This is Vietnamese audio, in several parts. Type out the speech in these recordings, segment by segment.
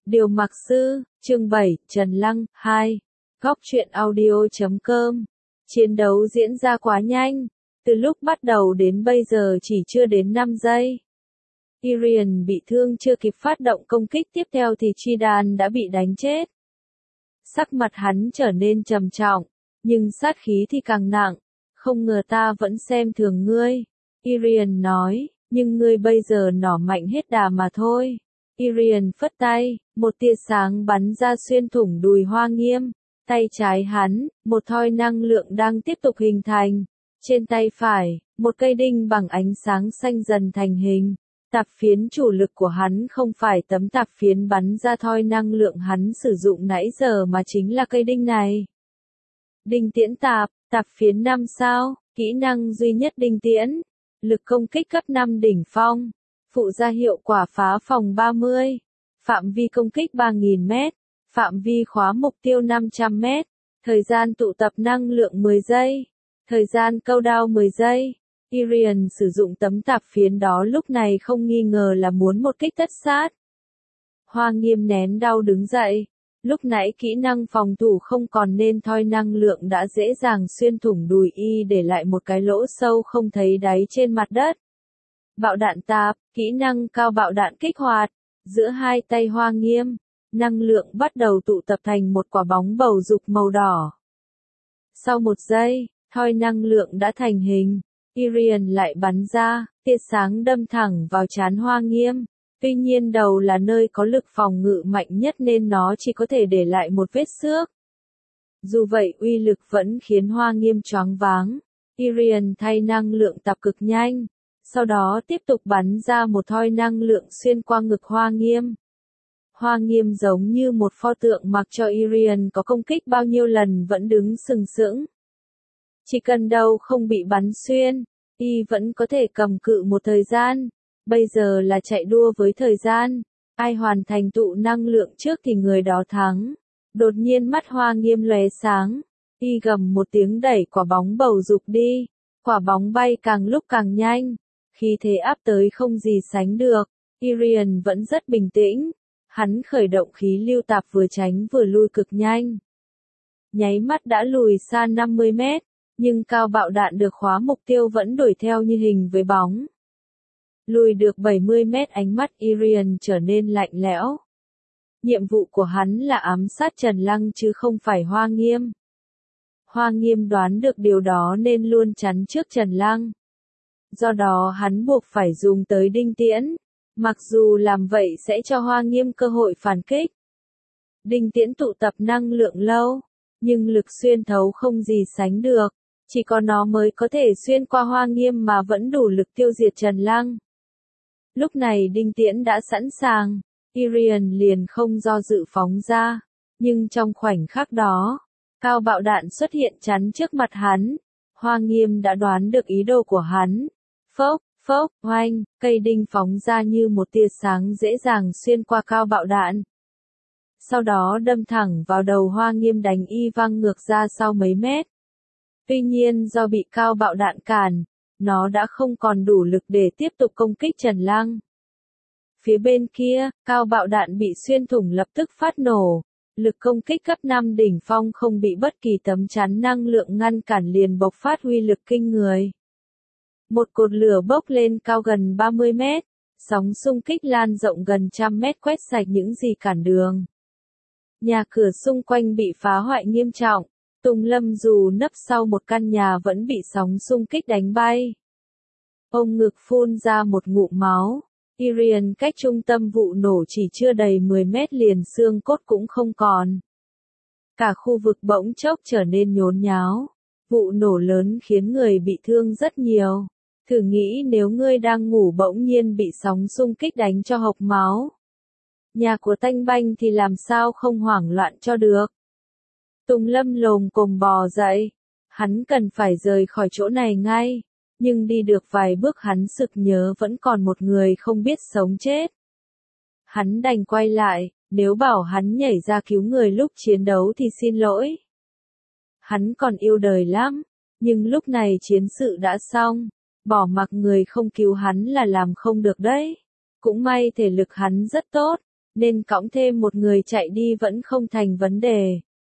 Điều mặc sư, chương 7, Trần Lăng, 2. Góc truyện audio.com. Chiến đấu diễn ra quá nhanh, từ lúc bắt đầu đến bây giờ chỉ chưa đến 5 giây. Irian bị thương chưa kịp phát động công kích tiếp theo thì Chidan đã bị đánh chết. Sắc mặt hắn trở nên trầm trọng, nhưng sát khí thì càng nặng. Không ngờ ta vẫn xem thường ngươi. Irian nói, nhưng ngươi bây giờ nỏ mạnh hết đà mà thôi. Irian phất tay, một tia sáng bắn ra xuyên thủng đùi Hoa Nghiêm. Tay trái hắn, một thoi năng lượng đang tiếp tục hình thành. Trên tay phải, một cây đinh bằng ánh sáng xanh dần thành hình. Tạp phiến chủ lực của hắn không phải tấm tạp phiến bắn ra thoi năng lượng hắn sử dụng nãy giờ mà chính là cây đinh này. Đinh tiễn tạp, tạp phiến 5 sao, kỹ năng duy nhất đinh tiễn. Lực công kích cấp 5 đỉnh phong. Phụ gia hiệu quả phá phòng 30. Phạm vi công kích 3.000 mét. Phạm vi khóa mục tiêu 500 mét. Thời gian tụ tập năng lượng 10 giây. Thời gian câu đao 10 giây. Irian sử dụng tấm tạp phiến đó lúc này không nghi ngờ là muốn một kích tất sát. Hoa Nghiêm nén đau đứng dậy. Lúc nãy kỹ năng phòng thủ không còn nên thoi năng lượng đã dễ dàng xuyên thủng đùi y để lại một cái lỗ sâu không thấy đáy trên mặt đất. Bạo đạn tạp, kỹ năng cao bạo đạn kích hoạt. Giữa hai tay Hoa Nghiêm, năng lượng bắt đầu tụ tập thành một quả bóng bầu dục màu đỏ. Sau 1 giây, thoi năng lượng đã thành hình. Irian lại bắn ra, tia sáng đâm thẳng vào trán Hoa Nghiêm. Tuy nhiên đầu là nơi có lực phòng ngự mạnh nhất nên nó chỉ có thể để lại một vết xước. Dù vậy uy lực vẫn khiến Hoa Nghiêm choáng váng. Irian thay năng lượng tập cực nhanh. Sau đó tiếp tục bắn ra một thoi năng lượng xuyên qua ngực Hoa Nghiêm. Hoa Nghiêm giống như một pho tượng mặc cho Irian có công kích bao nhiêu lần vẫn đứng sừng sững. Chỉ cần đầu không bị bắn xuyên, y vẫn có thể cầm cự một thời gian. Bây giờ là chạy đua với thời gian. Ai hoàn thành tụ năng lượng trước thì người đó thắng. Đột nhiên mắt Hoa Nghiêm lóe sáng. Y gầm một tiếng đẩy quả bóng bầu dục đi. Quả bóng bay càng lúc càng nhanh. Khi thế áp tới không gì sánh được. Irian vẫn rất bình tĩnh. Hắn khởi động khí lưu tạp vừa tránh vừa lui cực nhanh. Nháy mắt đã lùi xa 50 mét. Nhưng cao bạo đạn được khóa mục tiêu vẫn đuổi theo như hình với bóng. Lùi được 70 mét ánh mắt Irian trở nên lạnh lẽo. Nhiệm vụ của hắn là ám sát Trần Lăng chứ không phải Hoa Nghiêm. Hoa Nghiêm đoán được điều đó nên luôn chắn trước Trần Lăng. Do đó hắn buộc phải dùng tới đinh tiễn. Mặc dù làm vậy sẽ cho Hoa Nghiêm cơ hội phản kích. Đinh tiễn tụ tập năng lượng lâu, nhưng lực xuyên thấu không gì sánh được. Chỉ có nó mới có thể xuyên qua Hoa Nghiêm mà vẫn đủ lực tiêu diệt Trần Lăng. Lúc này đinh tiễn đã sẵn sàng, Irian liền không do dự phóng ra. Nhưng trong khoảnh khắc đó, cao bạo đạn xuất hiện chắn trước mặt hắn. Hoa Nghiêm đã đoán được ý đồ của hắn. Phốc, phốc, oanh, cây đinh phóng ra như một tia sáng dễ dàng xuyên qua cao bạo đạn. Sau đó đâm thẳng vào đầu Hoa Nghiêm đánh y văng ngược ra sau mấy mét. Tuy nhiên do bị cao bạo đạn cản, nó đã không còn đủ lực để tiếp tục công kích Trần Lăng. Phía bên kia, cao bạo đạn bị xuyên thủng lập tức phát nổ. Lực công kích cấp 5 đỉnh phong không bị bất kỳ tấm chắn năng lượng ngăn cản liền bộc phát uy lực kinh người. Một cột lửa bốc lên cao gần 30 mét, sóng xung kích lan rộng gần 100 mét quét sạch những gì cản đường. Nhà cửa xung quanh bị phá hoại nghiêm trọng. Tùng Lâm dù nấp sau một căn nhà vẫn bị sóng xung kích đánh bay. Ông ngực phun ra một ngụm máu. Irian cách trung tâm vụ nổ chỉ chưa đầy 10 mét liền xương cốt cũng không còn. Cả khu vực bỗng chốc trở nên nhốn nháo. Vụ nổ lớn khiến người bị thương rất nhiều. Thử nghĩ nếu ngươi đang ngủ bỗng nhiên bị sóng xung kích đánh cho hộc máu. Nhà của tanh banh thì làm sao không hoảng loạn cho được. Tùng Lâm lồm cồm bò dậy. Hắn cần phải rời khỏi chỗ này ngay. Nhưng đi được vài bước hắn sực nhớ vẫn còn một người không biết sống chết. Hắn đành quay lại, nếu bảo hắn nhảy ra cứu người lúc chiến đấu thì xin lỗi. Hắn còn yêu đời lắm, nhưng lúc này chiến sự đã xong, bỏ mặc người không cứu hắn là làm không được đấy. Cũng may thể lực hắn rất tốt, nên cõng thêm một người chạy đi vẫn không thành vấn đề.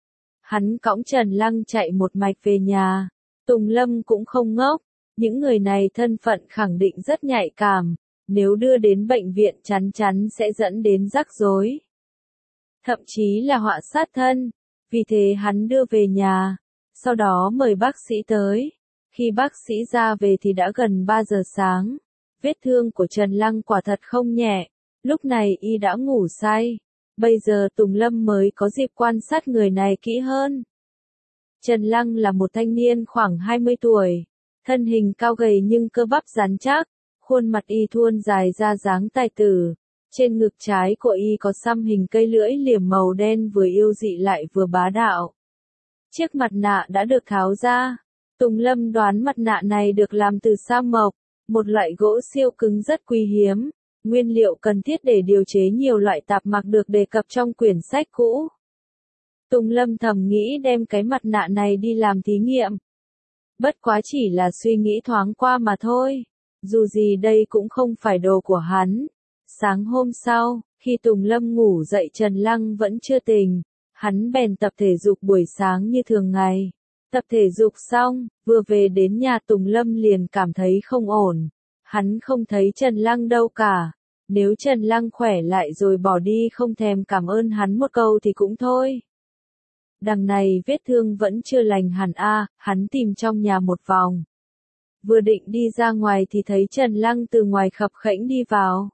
Hắn cõng Trần Lăng chạy một mạch về nhà. Tùng Lâm cũng không ngốc, những người này thân phận khẳng định rất nhạy cảm, nếu đưa đến bệnh viện chắn chắn sẽ dẫn đến rắc rối. Thậm chí là họa sát thân, vì thế hắn đưa về nhà, sau đó mời bác sĩ tới. Khi bác sĩ ra về thì đã gần 3 giờ sáng, vết thương của Trần Lăng quả thật không nhẹ, lúc này y đã ngủ say. Bây giờ Tùng Lâm mới có dịp quan sát người này kỹ hơn. Trần Lăng là một thanh niên khoảng 20 tuổi, thân hình cao gầy nhưng cơ bắp rắn chắc, khuôn mặt y thuôn dài ra dáng tài tử. Trên ngực trái của y có xăm hình cây lưỡi liềm màu đen vừa yêu dị lại vừa bá đạo. Chiếc mặt nạ đã được tháo ra. Tùng Lâm đoán mặt nạ này được làm từ sa mộc, một loại gỗ siêu cứng rất quý hiếm, nguyên liệu cần thiết để điều chế nhiều loại tạp mặc được đề cập trong quyển sách cũ. Tùng Lâm thầm nghĩ đem cái mặt nạ này đi làm thí nghiệm. Bất quá chỉ là suy nghĩ thoáng qua mà thôi, dù gì đây cũng không phải đồ của hắn. Sáng hôm sau, khi Tùng Lâm ngủ dậy Trần Lăng vẫn chưa tỉnh, hắn bèn tập thể dục buổi sáng như thường ngày. Tập thể dục xong, vừa về đến nhà Tùng Lâm liền cảm thấy không ổn. Hắn không thấy Trần Lăng đâu cả. Nếu Trần Lăng khỏe lại rồi bỏ đi không thèm cảm ơn hắn một câu thì cũng thôi. Đằng này vết thương vẫn chưa lành hẳn hắn tìm trong nhà một vòng. Vừa định đi ra ngoài thì thấy Trần Lăng từ ngoài khập khẽnh đi vào.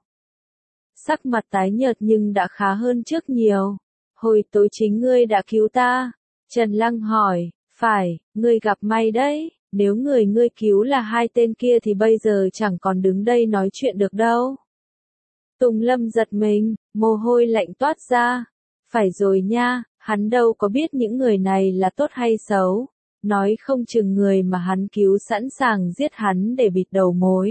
Sắc mặt tái nhợt nhưng đã khá hơn trước nhiều. Hồi tối chính ngươi đã cứu ta. Trần Lăng hỏi, phải, ngươi gặp may đấy, nếu người ngươi cứu là hai tên kia thì bây giờ chẳng còn đứng đây nói chuyện được đâu. Tùng Lâm giật mình, mồ hôi lạnh toát ra. Phải rồi nha, hắn đâu có biết những người này là tốt hay xấu. Nói không chừng người mà hắn cứu sẵn sàng giết hắn để bịt đầu mối.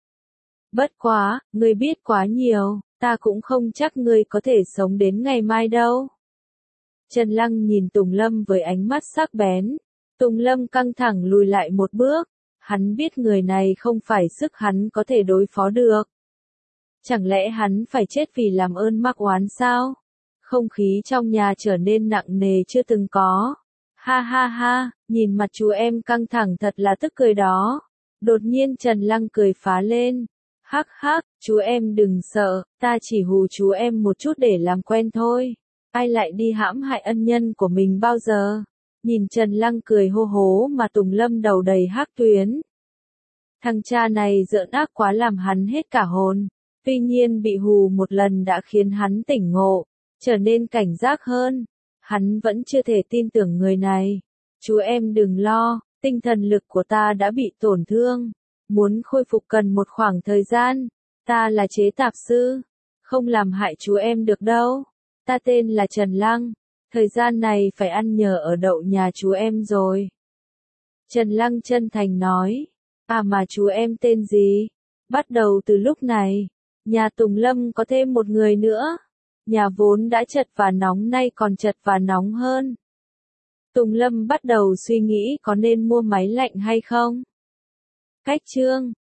Bất quá, ngươi biết quá nhiều, ta cũng không chắc ngươi có thể sống đến ngày mai đâu. Trần Lăng nhìn Tùng Lâm với ánh mắt sắc bén. Tùng Lâm căng thẳng lùi lại một bước. Hắn biết người này không phải sức hắn có thể đối phó được. Chẳng lẽ hắn phải chết vì làm ơn mắc oán sao? Không khí trong nhà trở nên nặng nề chưa từng có. Ha ha ha, nhìn mặt chú em căng thẳng thật là tức cười đó. Đột nhiên Trần Lăng cười phá lên. Hắc hắc, chú em đừng sợ, ta chỉ hù chú em một chút để làm quen thôi. Ai lại đi hãm hại ân nhân của mình bao giờ? Nhìn Trần Lăng cười hô hố mà Tùng Lâm đầu đầy hắc tuyến. Thằng cha này giỡn ác quá làm hắn hết cả hồn. Tuy nhiên bị hù một lần đã khiến hắn tỉnh ngộ, trở nên cảnh giác hơn. Hắn vẫn chưa thể tin tưởng người này. Chú em đừng lo, tinh thần lực của ta đã bị tổn thương. Muốn khôi phục cần một khoảng thời gian. Ta là chế tạp sư. Không làm hại chú em được đâu. Ta tên là Trần Lăng. Thời gian này phải ăn nhờ ở đậu nhà chú em rồi. Trần Lăng chân thành nói. À mà chú em tên gì? Bắt đầu từ lúc này, nhà Tùng Lâm có thêm một người nữa. Nhà vốn đã chật và nóng nay còn chật và nóng hơn. Tùng Lâm bắt đầu suy nghĩ có nên mua máy lạnh hay không. Cách chương